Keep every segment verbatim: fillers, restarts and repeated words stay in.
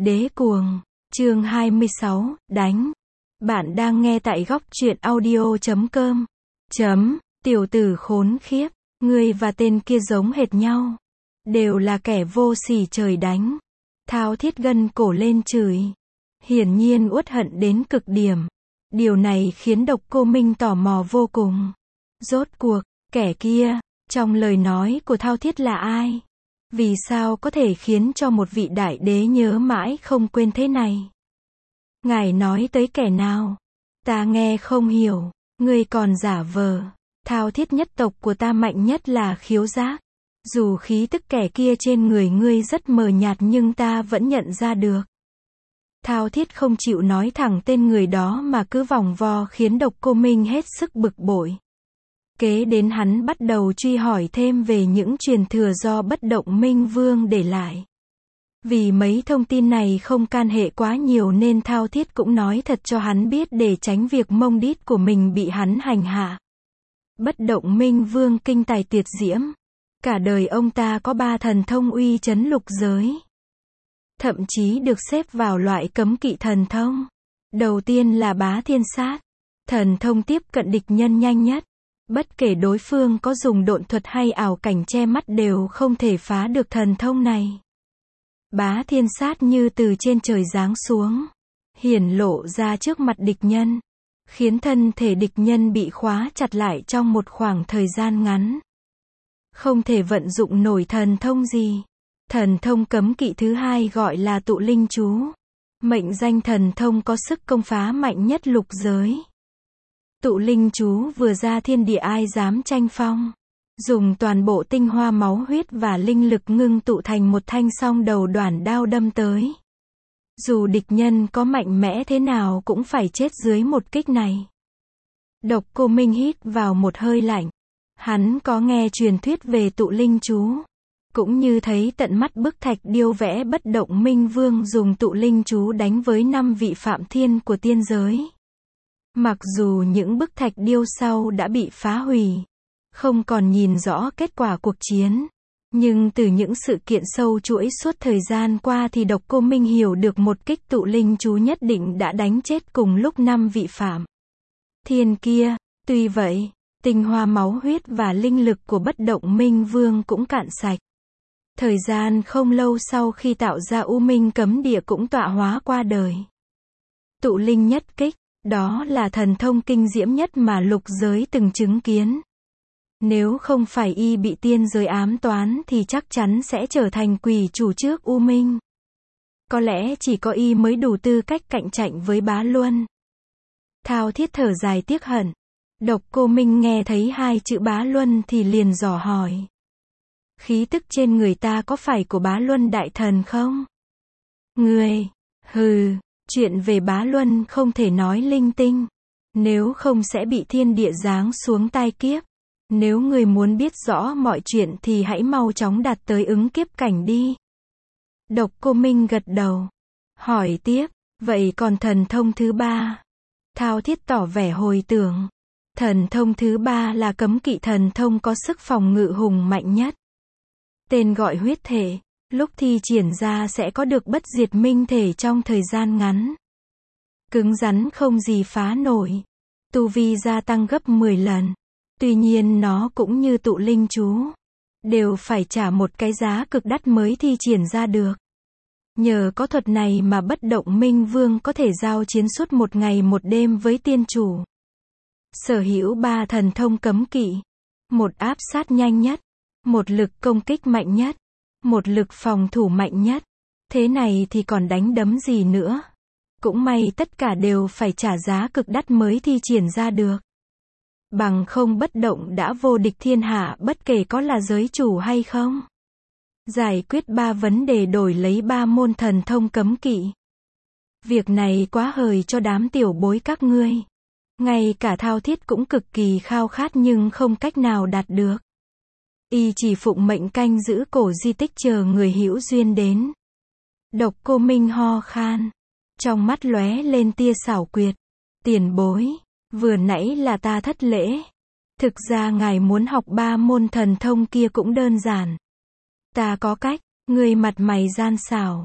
Đế cuồng, chương hai mươi sáu, đánh. Bạn đang nghe tại góc truyện audio chấm com. Chấm, tiểu tử khốn khiếp, ngươi và tên kia giống hệt nhau. Đều là kẻ vô sỉ trời đánh. Thao Thiết gân cổ lên chửi. Hiển nhiên uất hận đến cực điểm. Điều này khiến Độc Cô Minh tò mò vô cùng. Rốt cuộc, kẻ kia, trong lời nói của Thao Thiết là ai? Vì sao có thể khiến cho một vị đại đế nhớ mãi không quên thế này? Ngài nói tới kẻ nào? Ta nghe không hiểu, ngươi còn giả vờ. Thao Thiết nhất tộc của ta mạnh nhất là khiếu giác. Dù khí tức kẻ kia trên người ngươi rất mờ nhạt nhưng ta vẫn nhận ra được. Thao Thiết không chịu nói thẳng tên người đó mà cứ vòng vo khiến Độc Cô Minh hết sức bực bội. Kế đến hắn bắt đầu truy hỏi thêm về những truyền thừa do Bất Động Minh Vương để lại. Vì mấy thông tin này không can hệ quá nhiều nên Thao Thiết cũng nói thật cho hắn biết để tránh việc mông đít của mình bị hắn hành hạ. Bất Động Minh Vương kinh tài tuyệt diễm. Cả đời ông ta có ba thần thông uy chấn lục giới. Thậm chí được xếp vào loại cấm kỵ thần thông. Đầu tiên là Bá Thiên Sát. Thần thông tiếp cận địch nhân nhanh nhất. Bất kể đối phương có dùng độn thuật hay ảo cảnh che mắt đều không thể phá được thần thông này. Bá Thiên Sát như từ trên trời giáng xuống, hiển lộ ra trước mặt địch nhân, khiến thân thể địch nhân bị khóa chặt lại trong một khoảng thời gian ngắn. Không thể vận dụng nổi thần thông gì. Thần thông cấm kỵ thứ hai gọi là Tụ Linh Chú. Mệnh danh thần thông có sức công phá mạnh nhất lục giới. Tụ Linh Chú vừa ra thiên địa ai dám tranh phong. Dùng toàn bộ tinh hoa máu huyết và linh lực ngưng tụ thành một thanh song đầu đoản đao đâm tới. Dù địch nhân có mạnh mẽ thế nào cũng phải chết dưới một kích này. Độc Cô Minh hít vào một hơi lạnh. Hắn có nghe truyền thuyết về Tụ Linh Chú. Cũng như thấy tận mắt bức thạch điêu vẽ Bất Động Minh Vương dùng Tụ Linh Chú đánh với năm vị phạm thiên của tiên giới. Mặc dù những bức thạch điêu sau đã bị phá hủy, không còn nhìn rõ kết quả cuộc chiến, nhưng từ những sự kiện sâu chuỗi suốt thời gian qua thì Độc Cô Minh hiểu được một kích Tụ Linh Chú nhất định đã đánh chết cùng lúc năm vị phạm thiên kia. Tuy vậy, tinh hoa máu huyết và linh lực của Bất Động Minh Vương cũng cạn sạch. Thời gian không lâu sau khi tạo ra U Minh Cấm Địa cũng tọa hóa qua đời. Tụ Linh nhất kích, đó là thần thông kinh diễm nhất mà lục giới từng chứng kiến. Nếu không phải y bị tiên giới ám toán thì chắc chắn sẽ trở thành quỷ chủ trước U Minh. Có lẽ chỉ có y mới đủ tư cách cạnh tranh với Bá Luân. Thao Thiết thở dài tiếc hận. Độc Cô Minh nghe thấy hai chữ Bá Luân thì liền dò hỏi. Khí tức trên người ta có phải của Bá Luân đại thần không? Người, hừ, chuyện về Bá Luân không thể nói linh tinh. Nếu không sẽ bị thiên địa giáng xuống tai kiếp. Nếu người muốn biết rõ mọi chuyện thì hãy mau chóng đạt tới ứng kiếp cảnh đi. Độc Cô Minh gật đầu. Hỏi tiếp, vậy còn thần thông thứ ba? Thao Thiết tỏ vẻ hồi tưởng. Thần thông thứ ba là cấm kỵ thần thông có sức phòng ngự hùng mạnh nhất. Tên gọi huyết thể, lúc thi triển ra sẽ có được bất diệt minh thể trong thời gian ngắn. Cứng rắn không gì phá nổi. Tu vi gia tăng gấp mười lần. Tuy nhiên nó cũng như Tụ Linh Chú. Đều phải trả một cái giá cực đắt mới thi triển ra được. Nhờ có thuật này mà Bất Động Minh Vương có thể giao chiến suốt một ngày một đêm với tiên chủ. Sở hữu ba thần thông cấm kỵ. Một áp sát nhanh nhất. Một lực công kích mạnh nhất. Một lực phòng thủ mạnh nhất. Thế này thì còn đánh đấm gì nữa. Cũng may tất cả đều phải trả giá cực đắt mới thi triển ra được. Bằng không Bất Động đã vô địch thiên hạ bất kể có là giới chủ hay không. Giải quyết ba vấn đề đổi lấy ba môn thần thông cấm kỵ. Việc này quá hời cho đám tiểu bối các ngươi. Ngay cả Thao Thiết cũng cực kỳ khao khát nhưng không cách nào đạt được. Y chỉ phụng mệnh canh giữ cổ di tích chờ người hữu duyên đến. Độc Cô Minh ho khan. Trong mắt lóe lên tia xảo quyệt. Tiền bối, vừa nãy là ta thất lễ. Thực ra ngài muốn học ba môn thần thông kia cũng đơn giản. Ta có cách, ngươi mặt mày gian xảo.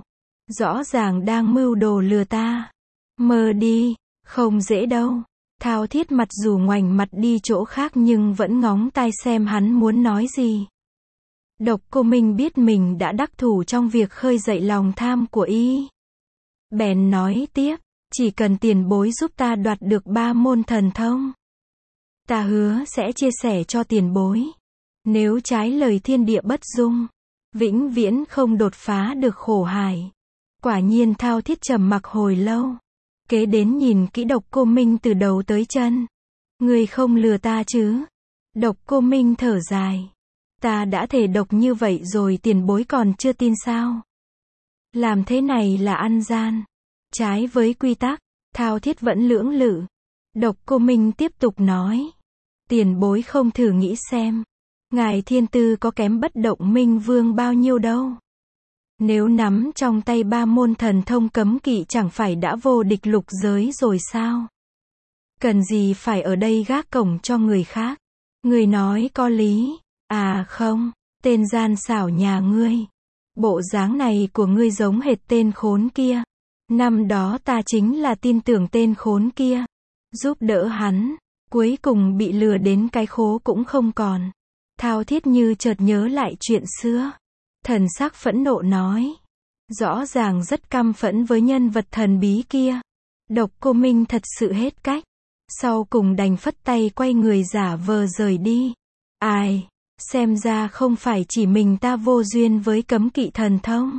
Rõ ràng đang mưu đồ lừa ta. Mơ đi, không dễ đâu. Thao Thiết mặc dù ngoảnh mặt đi chỗ khác nhưng vẫn ngóng tai xem hắn muốn nói gì. Độc Cô Minh biết mình đã đắc thủ trong việc khơi dậy lòng tham của y. Bèn nói tiếp, chỉ cần tiền bối giúp ta đoạt được ba môn thần thông. Ta hứa sẽ chia sẻ cho tiền bối. Nếu trái lời thiên địa bất dung, vĩnh viễn không đột phá được khổ hải. Quả nhiên Thao Thiết trầm mặc hồi lâu. Kế đến nhìn kỹ Độc Cô Minh từ đầu tới chân. Ngươi không lừa ta chứ? Độc Cô Minh thở dài. Ta đã thể độc như vậy rồi tiền bối còn chưa tin sao? Làm thế này là ăn gian. Trái với quy tắc. Thao Thiết vẫn lưỡng lự. Độc Cô Minh tiếp tục nói. Tiền bối không thử nghĩ xem. Ngài thiên tư có kém Bất Động Minh Vương bao nhiêu đâu. Nếu nắm trong tay ba môn thần thông cấm kỵ chẳng phải đã vô địch lục giới rồi sao? Cần gì phải ở đây gác cổng cho người khác? Người nói có lý. À không, tên gian xảo nhà ngươi. Bộ dáng này của ngươi giống hệt tên khốn kia. Năm đó ta chính là tin tưởng tên khốn kia. Giúp đỡ hắn. Cuối cùng bị lừa đến cái khố cũng không còn. Thao Thiết như chợt nhớ lại chuyện xưa. Thần sắc phẫn nộ nói. Rõ ràng rất căm phẫn với nhân vật thần bí kia. Độc Cô Minh thật sự hết cách. Sau cùng đành phất tay quay người giả vờ rời đi. Ai, xem ra không phải chỉ mình ta vô duyên với cấm kỵ thần thông.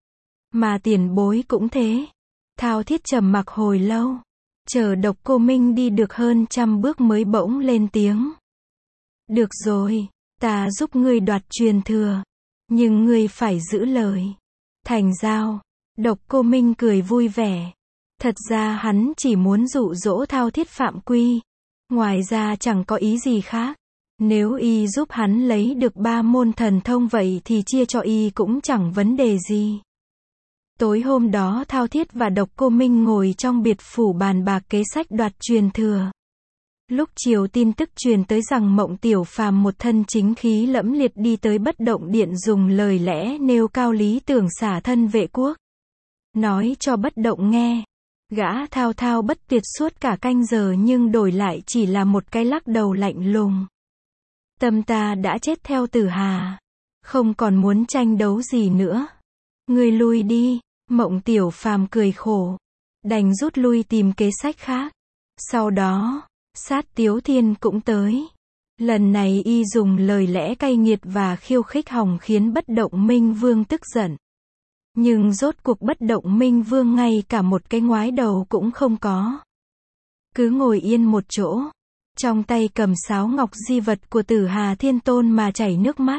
Mà tiền bối cũng thế. Thao Thiết trầm mặc hồi lâu. Chờ Độc Cô Minh đi được hơn trăm bước mới bỗng lên tiếng. Được rồi, ta giúp ngươi đoạt truyền thừa. Nhưng ngươi phải giữ lời. Thành giao. Độc Cô Minh cười vui vẻ. Thật ra hắn chỉ muốn dụ dỗ Thao Thiết phạm quy. Ngoài ra chẳng có ý gì khác. Nếu y giúp hắn lấy được ba môn thần thông vậy thì chia cho y cũng chẳng vấn đề gì. Tối hôm đó Thao Thiết và Độc Cô Minh ngồi trong biệt phủ bàn bạc kế sách đoạt truyền thừa. Lúc chiều tin tức truyền tới rằng Mộng Tiểu Phàm một thân chính khí lẫm liệt đi tới Bất Động Điện dùng lời lẽ nêu cao lý tưởng xả thân vệ quốc. Nói cho Bất Động nghe. Gã thao thao bất tuyệt suốt cả canh giờ nhưng đổi lại chỉ là một cái lắc đầu lạnh lùng. Tâm ta đã chết theo Tử Hà. Không còn muốn tranh đấu gì nữa. Ngươi lui đi. Mộng Tiểu Phàm cười khổ. Đành rút lui tìm kế sách khác. Sau đó, Sát Tiếu Thiên cũng tới. Lần này y dùng lời lẽ cay nghiệt và khiêu khích hòng khiến Bất Động Minh Vương tức giận. Nhưng rốt cuộc Bất Động Minh Vương ngay cả một cái ngoái đầu cũng không có. Cứ ngồi yên một chỗ. Trong tay cầm sáo ngọc di vật của Tử Hà Thiên Tôn mà chảy nước mắt.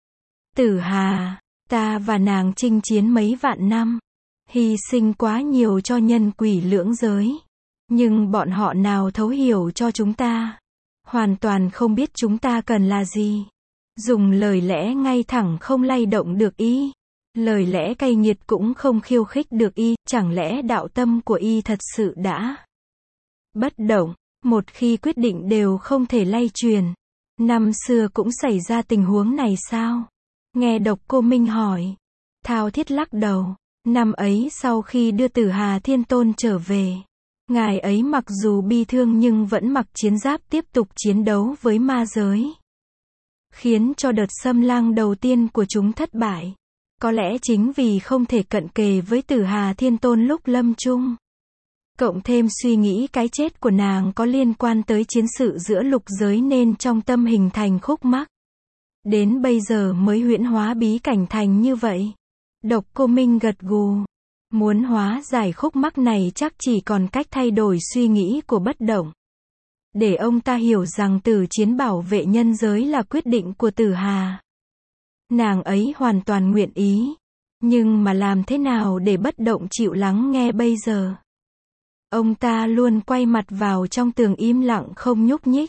Tử Hà, ta và nàng chinh chiến mấy vạn năm. Hy sinh quá nhiều cho nhân quỷ lưỡng giới. Nhưng bọn họ nào thấu hiểu cho chúng ta. Hoàn toàn không biết chúng ta cần là gì. Dùng lời lẽ ngay thẳng không lay động được y. Lời lẽ cay nghiệt cũng không khiêu khích được y. Chẳng lẽ đạo tâm của y thật sự đã bất động. Một khi quyết định đều không thể lay truyền. Năm xưa cũng xảy ra tình huống này sao? Nghe Độc Cô Minh hỏi. Thao Thiết lắc đầu. Năm ấy sau khi đưa Tử Hà Thiên Tôn trở về. Ngài ấy mặc dù bi thương nhưng vẫn mặc chiến giáp tiếp tục chiến đấu với ma giới. Khiến cho đợt xâm lăng đầu tiên của chúng thất bại. Có lẽ chính vì không thể cận kề với Tử Hà Thiên Tôn lúc lâm chung. Cộng thêm suy nghĩ cái chết của nàng có liên quan tới chiến sự giữa lục giới nên trong tâm hình thành khúc mắc. Đến bây giờ mới huyễn hóa bí cảnh thành như vậy. Độc Cô Minh gật gù. Muốn hóa giải khúc mắc này chắc chỉ còn cách thay đổi suy nghĩ của Bất Động. Để ông ta hiểu rằng tử chiến bảo vệ nhân giới là quyết định của Tử Hà. Nàng ấy hoàn toàn nguyện ý. Nhưng mà làm thế nào để Bất Động chịu lắng nghe bây giờ? Ông ta luôn quay mặt vào trong tường im lặng không nhúc nhích.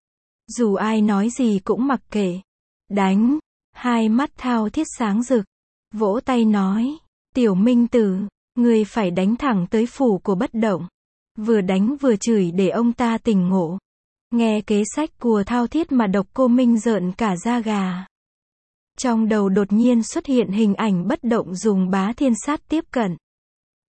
Dù ai nói gì cũng mặc kệ. Đánh. Hai mắt Thao Thiết sáng rực. Vỗ tay nói. Tiểu Minh Tử, ngươi phải đánh thẳng tới phủ của Bất Động. Vừa đánh vừa chửi để ông ta tỉnh ngộ. Nghe kế sách của Thao Thiết mà Độc Cô Minh rợn cả da gà. Trong đầu đột nhiên xuất hiện hình ảnh Bất Động dùng bá thiên sát tiếp cận.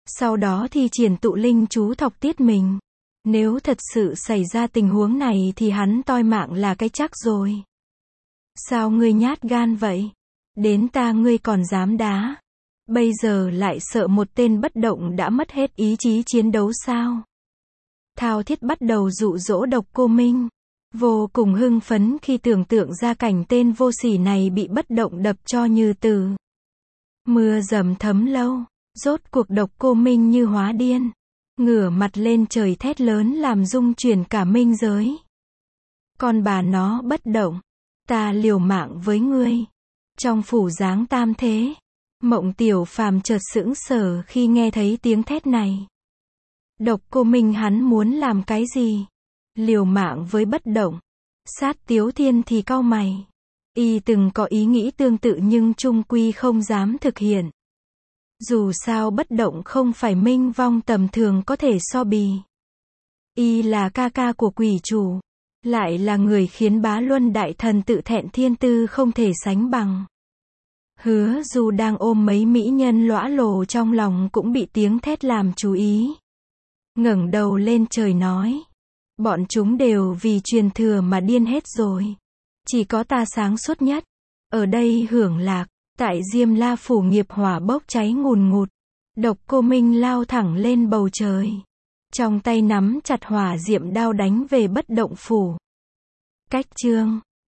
Sau đó thì triển tụ linh chú thọc tiết mình. Nếu thật sự xảy ra tình huống này thì hắn toi mạng là cái chắc rồi. Sao ngươi nhát gan vậy? Đến ta ngươi còn dám đá. Bây giờ lại sợ một tên bất động đã mất hết ý chí chiến đấu sao? Thao Thiết bắt đầu dụ dỗ Độc Cô Minh. Vô cùng hưng phấn khi tưởng tượng ra cảnh tên vô sỉ này bị bất động đập cho như từ. Mưa dầm thấm lâu. Rốt cuộc Độc Cô Minh như hóa điên. Ngửa mặt lên trời thét lớn làm rung chuyển cả minh giới. Con bà nó bất động. Ta liều mạng với ngươi. Trong phủ dáng tam thế. Mộng Tiểu Phàm chợt sững sờ khi nghe thấy tiếng thét này. Độc Cô Minh hắn muốn làm cái gì? Liều mạng với bất động. Sát Tiếu Thiên thì cau mày. Y từng có ý nghĩ tương tự nhưng chung quy không dám thực hiện. Dù sao bất động không phải minh vong tầm thường có thể so bì. Y là ca ca của quỷ chủ. Lại là người khiến Bá Luân đại thần tự thẹn thiên tư không thể sánh bằng. Hứa Du đang ôm mấy mỹ nhân lõa lồ trong lòng cũng bị tiếng thét làm chú ý. Ngẩng đầu lên trời nói. Bọn chúng đều vì truyền thừa mà điên hết rồi. Chỉ có ta sáng suốt nhất. Ở đây hưởng lạc. Tại Diêm La phủ nghiệp hỏa bốc cháy ngùn ngụt. Độc Cô Minh lao thẳng lên bầu trời. Trong tay nắm chặt hỏa diệm đao đánh về bất động phủ. Cách chương